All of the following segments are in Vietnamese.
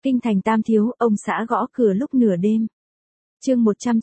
Kinh thành Tam Thiếu, ông xã gõ cửa lúc nửa đêm. Chương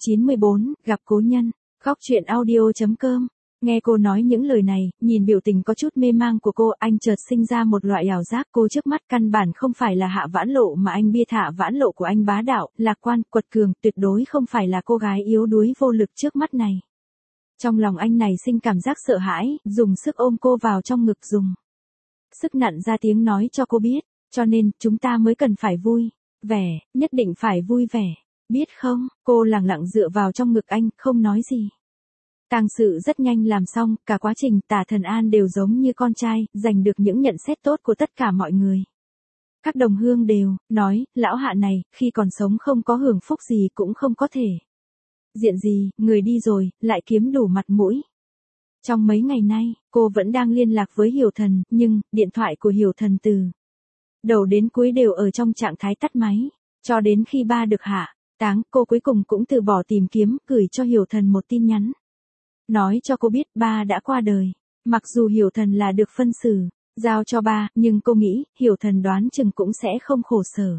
194, gặp cố nhân. Khóc chuyện audio.com. Nghe cô nói những lời này, nhìn biểu tình có chút mê mang của cô, anh chợt sinh ra một loại ảo giác cô trước mắt căn bản không phải là Hạ Vãn Lộ mà anh biết. Hạ Vãn Lộ của anh bá đạo, lạc quan, quật cường, tuyệt đối không phải là cô gái yếu đuối vô lực trước mắt này. Trong lòng anh này sinh cảm giác sợ hãi, dùng sức ôm cô vào trong ngực, dùng sức nặn ra tiếng nói cho cô biết, cho nên chúng ta mới cần phải vui vẻ, nhất định phải vui vẻ, biết không? Cô lẳng lặng dựa vào trong ngực anh, không nói gì. Tang sự rất nhanh làm xong, cả quá trình Tả Thần An đều giống như con trai, giành được những nhận xét tốt của tất cả mọi người. Các đồng hương đều nói, lão Hạ này, khi còn sống không có hưởng phúc gì cũng không có thể diện gì, người đi rồi, lại kiếm đủ mặt mũi. Trong mấy ngày nay, cô vẫn đang liên lạc với Hiểu Thần, nhưng điện thoại của Hiểu Thần từ đầu đến cuối đều ở trong trạng thái tắt máy, cho đến khi ba được hạ táng, cô cuối cùng cũng từ bỏ tìm kiếm, gửi cho Hiểu Thần một tin nhắn. Nói cho cô biết ba đã qua đời. Mặc dù Hiểu Thần là được phân xử giao cho ba, nhưng cô nghĩ, Hiểu Thần đoán chừng cũng sẽ không khổ sở.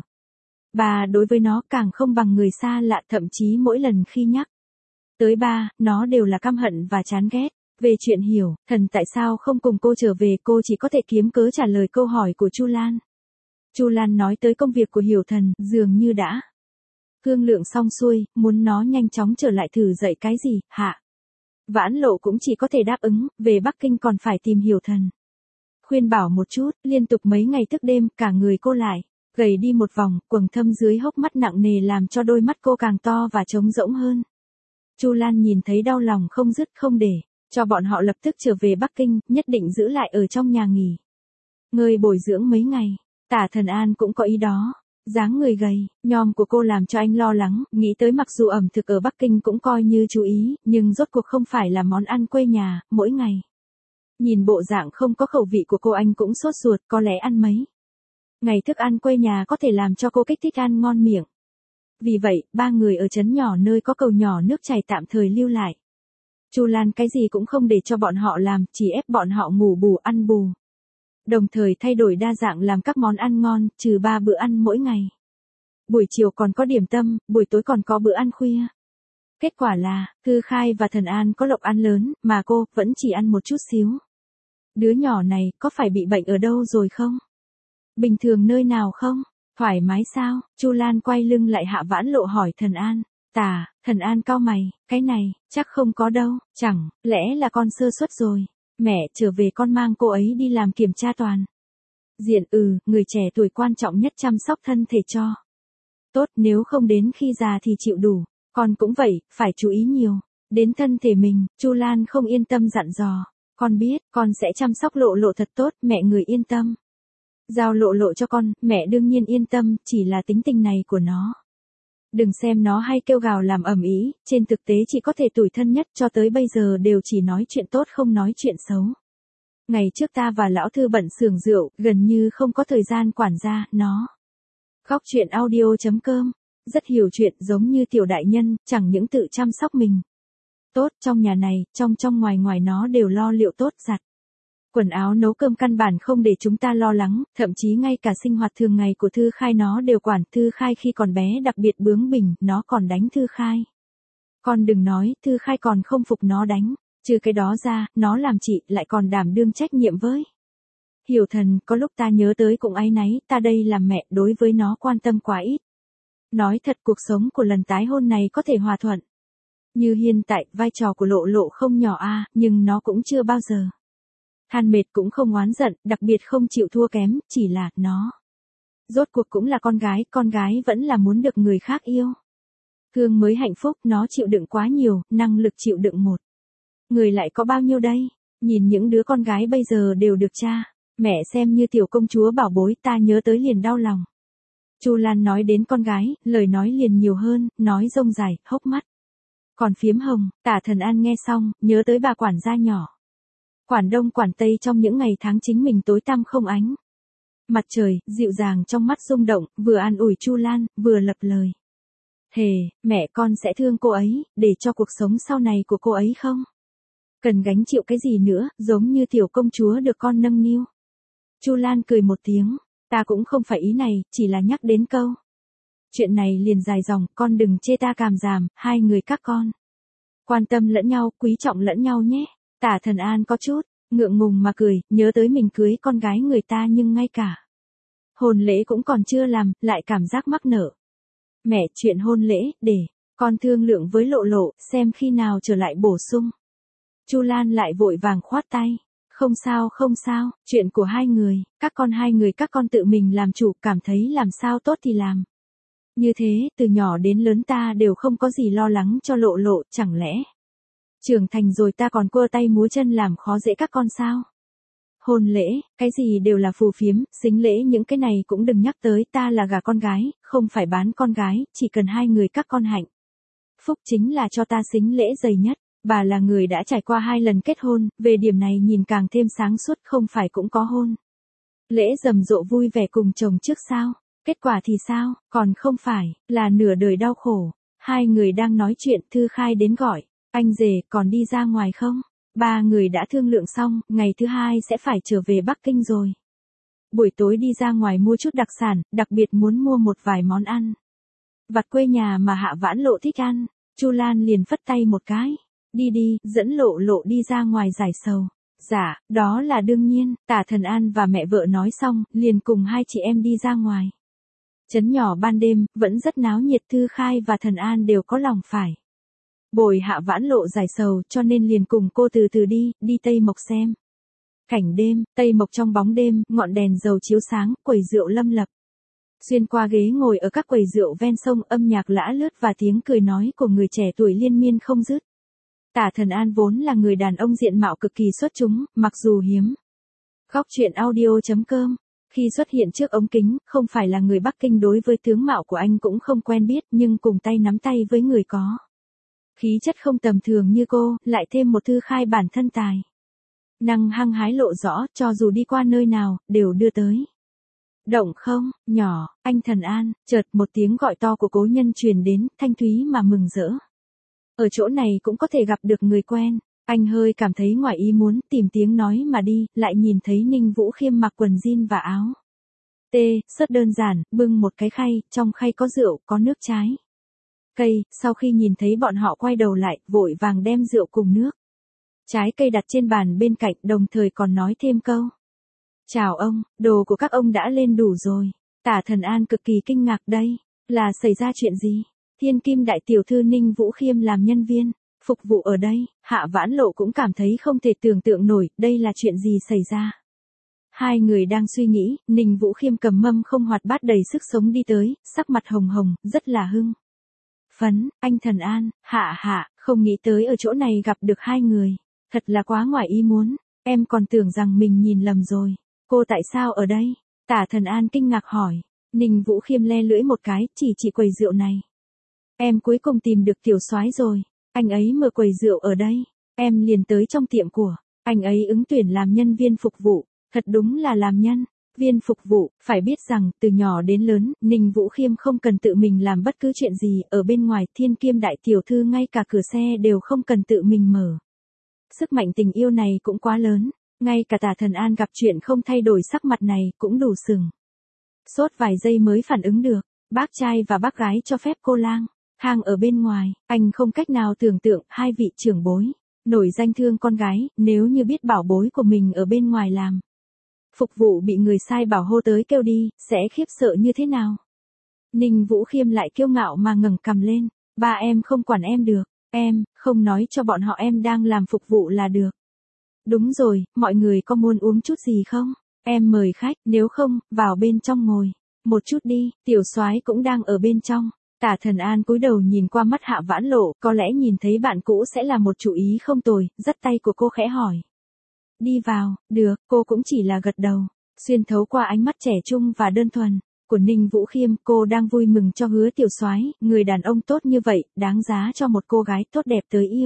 Ba đối với nó càng không bằng người xa lạ, thậm chí mỗi lần khi nhắc tới ba, nó đều là căm hận và chán ghét. Về chuyện Hiểu Thần tại sao không cùng cô trở về, cô chỉ có thể kiếm cớ trả lời câu hỏi của Chu Lan. Chu Lan nói tới công việc của Hiểu Thần, dường như đã thương lượng xong xuôi, muốn nó nhanh chóng trở lại thử dạy cái gì. Hạ Vãn Lộ cũng chỉ có thể đáp ứng, về Bắc Kinh còn phải tìm Hiểu Thần khuyên bảo một chút, liên tục mấy ngày thức đêm, cả người cô lại gầy đi một vòng, quầng thâm dưới hốc mắt nặng nề làm cho đôi mắt cô càng to và trống rỗng hơn. Chu Lan nhìn thấy đau lòng không dứt, không để cho bọn họ lập tức trở về Bắc Kinh, nhất định giữ lại ở trong nhà nghỉ ngơi bồi dưỡng mấy ngày. Tả Thần An cũng có ý đó. Dáng người gầy, nhom của cô làm cho anh lo lắng, nghĩ tới mặc dù ẩm thực ở Bắc Kinh cũng coi như chú ý, nhưng rốt cuộc không phải là món ăn quê nhà, mỗi ngày. Nhìn bộ dạng không có khẩu vị của cô, anh cũng sốt ruột, có lẽ ăn mấy ngày thức ăn quê nhà có thể làm cho cô kích thích ăn ngon miệng. Vì vậy, ba người ở trấn nhỏ nơi có cầu nhỏ nước chảy tạm thời lưu lại. Chu Lan cái gì cũng không để cho bọn họ làm, chỉ ép bọn họ ngủ bù ăn bù. Đồng thời thay đổi đa dạng làm các món ăn ngon, trừ 3 bữa ăn mỗi ngày. Buổi chiều còn có điểm tâm, buổi tối còn có bữa ăn khuya. Kết quả là, Thư Khai và Thần An có lộc ăn lớn, mà cô vẫn chỉ ăn một chút xíu. Đứa nhỏ này có phải bị bệnh ở đâu rồi không? Bình thường nơi nào không? Thoải mái sao? Chu Lan quay lưng lại Hạ Vãn Lộ hỏi Thần An. Thần An cau mày, cái này, chắc không có đâu, chẳng lẽ là con sơ suất rồi. Mẹ trở về con mang cô ấy đi làm kiểm tra toàn diện. Người trẻ tuổi quan trọng nhất chăm sóc thân thể cho tốt, nếu không đến khi già thì chịu đủ. Con cũng vậy, phải chú ý nhiều đến thân thể mình. Chu Lan không yên tâm dặn dò. Con biết, con sẽ chăm sóc Lộ Lộ thật tốt, mẹ người yên tâm. Giao Lộ Lộ cho con, mẹ đương nhiên yên tâm, chỉ là tính tình này của nó. Đừng xem nó hay kêu gào làm ầm ĩ, trên thực tế chỉ có thể tủi thân nhất, cho tới bây giờ đều chỉ nói chuyện tốt không nói chuyện xấu. Ngày trước ta và lão Thư bận xưởng rượu, gần như không có thời gian quản gia nó. Khóc chuyện audio.com. Rất hiểu chuyện, giống như tiểu đại nhân, chẳng những tự chăm sóc mình tốt trong nhà này, trong ngoài ngoài nó đều lo liệu tốt, giặt quần áo nấu cơm căn bản không để chúng ta lo lắng, thậm chí ngay cả sinh hoạt thường ngày của Thư Khai nó đều quản. Thư Khai khi còn bé đặc biệt bướng bỉnh, nó còn đánh Thư Khai. Con đừng nói, Thư Khai còn không phục nó đánh. Trừ cái đó ra, nó làm chị lại còn đảm đương trách nhiệm với Hiểu Thần. Có lúc ta nhớ tới cũng áy náy, ta đây làm mẹ đối với nó quan tâm quá ít. Nói thật, cuộc sống của lần tái hôn này có thể hòa thuận như hiện tại, vai trò của Lộ Lộ không nhỏ nhưng nó cũng chưa bao giờ than mệt, cũng không oán giận, đặc biệt không chịu thua kém, chỉ là nó rốt cuộc cũng là con gái vẫn là muốn được người khác yêu thương mới hạnh phúc. Nó chịu đựng quá nhiều, năng lực chịu đựng một người lại có bao nhiêu đây. Nhìn những đứa con gái bây giờ đều được cha mẹ xem như tiểu công chúa bảo bối, ta nhớ tới liền đau lòng. Chu Lan nói đến con gái, lời nói liền nhiều hơn, nói rông dài, hốc mắt còn phiếm hồng. Tả Thần An nghe xong, nhớ tới bà quản gia nhỏ, quản đông quản tây trong những ngày tháng chính mình tối tăm không ánh mặt trời, dịu dàng trong mắt rung động, vừa an ủi Chu Lan, vừa lập lời thề, mẹ con sẽ thương cô ấy, để cho cuộc sống sau này của cô ấy không cần gánh chịu cái gì nữa, giống như tiểu công chúa được con nâng niu. Chu Lan cười một tiếng. Ta cũng không phải ý này, chỉ là nhắc đến câu. Chuyện này liền dài dòng, con đừng chê ta càm giảm, hai người các con. Quan tâm lẫn nhau, quý trọng lẫn nhau nhé. Tả Thần An có chút, ngượng ngùng mà cười, nhớ tới mình cưới con gái người ta nhưng ngay cả hôn lễ cũng còn chưa làm, lại cảm giác mắc nợ. Mẹ, chuyện hôn lễ, để con thương lượng với Lộ Lộ, xem khi nào trở lại bổ sung. Chu Lan lại vội vàng khoát tay. Không sao, chuyện của hai người các con tự mình làm chủ, cảm thấy làm sao tốt thì làm. Như thế, từ nhỏ đến lớn ta đều không có gì lo lắng cho Lộ Lộ, chẳng lẽ trưởng thành rồi ta còn quơ tay múa chân làm khó dễ các con sao? Hôn lễ, cái gì đều là phù phiếm, sính lễ những cái này cũng đừng nhắc tới, ta là gả con gái, không phải bán con gái, chỉ cần hai người các con hạnh phúc chính là cho ta sính lễ dày nhất. Bà là người đã trải qua 2 lần kết hôn, về điểm này nhìn càng thêm sáng suốt, không phải cũng có hôn lễ rầm rộ vui vẻ cùng chồng trước sao? Kết quả thì sao, còn không phải là nửa đời đau khổ. Hai người đang nói chuyện, Thư Khai đến gọi, anh rể còn đi ra ngoài không? Ba người đã thương lượng xong, ngày thứ 2 sẽ phải trở về Bắc Kinh rồi. Buổi tối đi ra ngoài mua chút đặc sản, đặc biệt muốn mua một vài món ăn vặt quê nhà mà Hạ Vãn Lộ thích ăn. Chu Lan liền phất tay một cái. Đi, dẫn Lộ Lộ đi ra ngoài giải sầu. Dạ, đó là đương nhiên. Tả Thần An và mẹ vợ nói xong, liền cùng hai chị em đi ra ngoài. Trấn nhỏ ban đêm, vẫn rất náo nhiệt. Thư Khai và Thần An đều có lòng phải bồi Hạ Vãn Lộ giải sầu, cho nên liền cùng cô từ từ đi Tây Mộc xem. Cảnh đêm, Tây Mộc trong bóng đêm, ngọn đèn dầu chiếu sáng, quầy rượu lâm lập. Xuyên qua ghế ngồi ở các quầy rượu ven sông, âm nhạc lã lướt và tiếng cười nói của người trẻ tuổi liên miên không dứt. Tả Thần An vốn là người đàn ông diện mạo cực kỳ xuất chúng, mặc dù hiếm. Góc truyện audio.com. Khi xuất hiện trước ống kính, không phải là người Bắc Kinh, đối với tướng mạo của anh cũng không quen biết, nhưng cùng tay nắm tay với người có khí chất không tầm thường như cô, lại thêm một Thư Khai bản thân tài năng hăng hái lộ rõ, cho dù đi qua nơi nào, đều đưa tới. Động không, nhỏ, anh Thần An, chợt một tiếng gọi to của cố nhân truyền đến, thanh thúy mà mừng rỡ. Ở chỗ này cũng có thể gặp được người quen. Anh hơi cảm thấy ngoài ý muốn, tìm tiếng nói mà đi, lại nhìn thấy Ninh Vũ Khiêm mặc quần jean và áo sớt đơn giản, bưng một cái khay, trong khay có rượu, có nước trái cây. Sau khi nhìn thấy bọn họ quay đầu lại, vội vàng đem rượu cùng nước trái cây đặt trên bàn bên cạnh, đồng thời còn nói thêm câu. Chào ông, đồ của các ông đã lên đủ rồi. Tả Thần An cực kỳ kinh ngạc, đây là xảy ra chuyện gì? Thiên Kim đại tiểu thư Ninh Vũ Khiêm làm nhân viên phục vụ ở đây. Hạ Vãn Lộ cũng cảm thấy không thể tưởng tượng nổi, đây là chuyện gì xảy ra. Hai người đang suy nghĩ, Ninh Vũ Khiêm cầm mâm không hoạt bát đầy sức sống đi tới, sắc mặt hồng hồng, rất là hưng phấn. Anh Thần An, Hạ, không nghĩ tới ở chỗ này gặp được hai người. Thật là quá ngoài ý muốn, em còn tưởng rằng mình nhìn lầm rồi. Cô tại sao ở đây? Tả Thần An kinh ngạc hỏi. Ninh Vũ Khiêm le lưỡi một cái, chỉ quầy rượu này. Em cuối cùng tìm được tiểu soái rồi. Anh ấy mở quầy rượu ở đây. Em liền tới trong tiệm của anh ấy ứng tuyển làm nhân viên phục vụ. Thật đúng là làm nhân viên phục vụ. Phải biết rằng, từ nhỏ đến lớn, Ninh Vũ Khiêm không cần tự mình làm bất cứ chuyện gì. Ở bên ngoài, Thiên Kim đại tiểu thư ngay cả cửa xe đều không cần tự mình mở. Sức mạnh tình yêu này cũng quá lớn. Ngay cả Tả Thần An gặp chuyện không thay đổi sắc mặt này, cũng đủ sừng sốt vài giây mới phản ứng được. Bác trai và bác gái cho phép cô lang thang ở bên ngoài. Anh không cách nào tưởng tượng hai vị trưởng bối nổi danh thương con gái, nếu như biết bảo bối của mình ở bên ngoài làm phục vụ bị người sai bảo hô tới kêu đi, sẽ khiếp sợ như thế nào. Ninh Vũ Khiêm lại kiêu ngạo mà ngẩng cằm lên. Ba em không quản em được. Em không nói cho bọn họ em đang làm phục vụ là được. Đúng rồi, mọi người có muốn uống chút gì không? Em mời khách, nếu không, vào bên trong ngồi một chút đi, tiểu soái cũng đang ở bên trong. Tả Thần An cúi đầu nhìn qua mắt Hạ Vãn Lộ, có lẽ nhìn thấy bạn cũ sẽ là một chủ ý không tồi, dắt tay của cô khẽ hỏi. Đi vào, được, cô cũng chỉ là gật đầu. Xuyên thấu qua ánh mắt trẻ trung và đơn thuần của Ninh Vũ Khiêm, cô đang vui mừng cho Hứa tiểu soái, người đàn ông tốt như vậy, đáng giá cho một cô gái tốt đẹp tới yêu.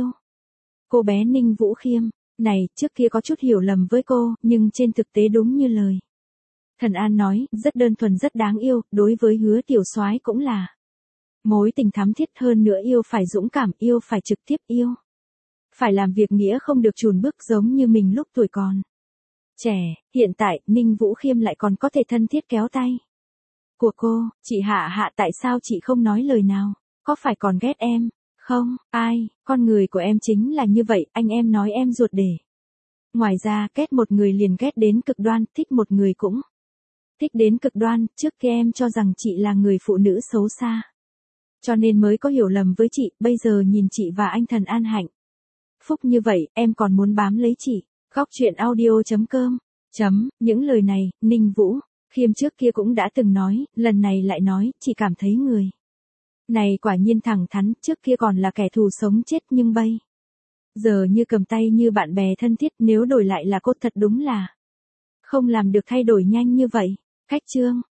Cô bé Ninh Vũ Khiêm này, trước kia có chút hiểu lầm với cô, nhưng trên thực tế đúng như lời Thần An nói, rất đơn thuần rất đáng yêu, đối với Hứa tiểu soái cũng là mối tình thắm thiết, hơn nữa yêu phải dũng cảm, yêu phải trực tiếp, yêu phải làm việc nghĩa không được chùn bước, giống như mình lúc tuổi còn Trẻ, hiện tại, Ninh Vũ Khiêm lại còn có thể thân thiết kéo tay của cô, chị Hạ tại sao chị không nói lời nào, có phải còn ghét em, không, ai, con người của em chính là như vậy, anh em nói em ruột để. Ngoài ra, ghét một người liền ghét đến cực đoan, thích một người cũng thích đến cực đoan, trước kia em cho rằng chị là người phụ nữ xấu xa. Cho nên mới có hiểu lầm với chị, bây giờ nhìn chị và anh Thần an hạnh phúc như vậy, em còn muốn bám lấy chị. Góc chuyện audio.com. Những lời này, Ninh Vũ Khiêm trước kia cũng đã từng nói, lần này lại nói, chị cảm thấy người này quả nhiên thẳng thắn, trước kia còn là kẻ thù sống chết nhưng bây giờ như cầm tay như bạn bè thân thiết, nếu đổi lại là cô thật đúng là không làm được thay đổi nhanh như vậy. Khách chương.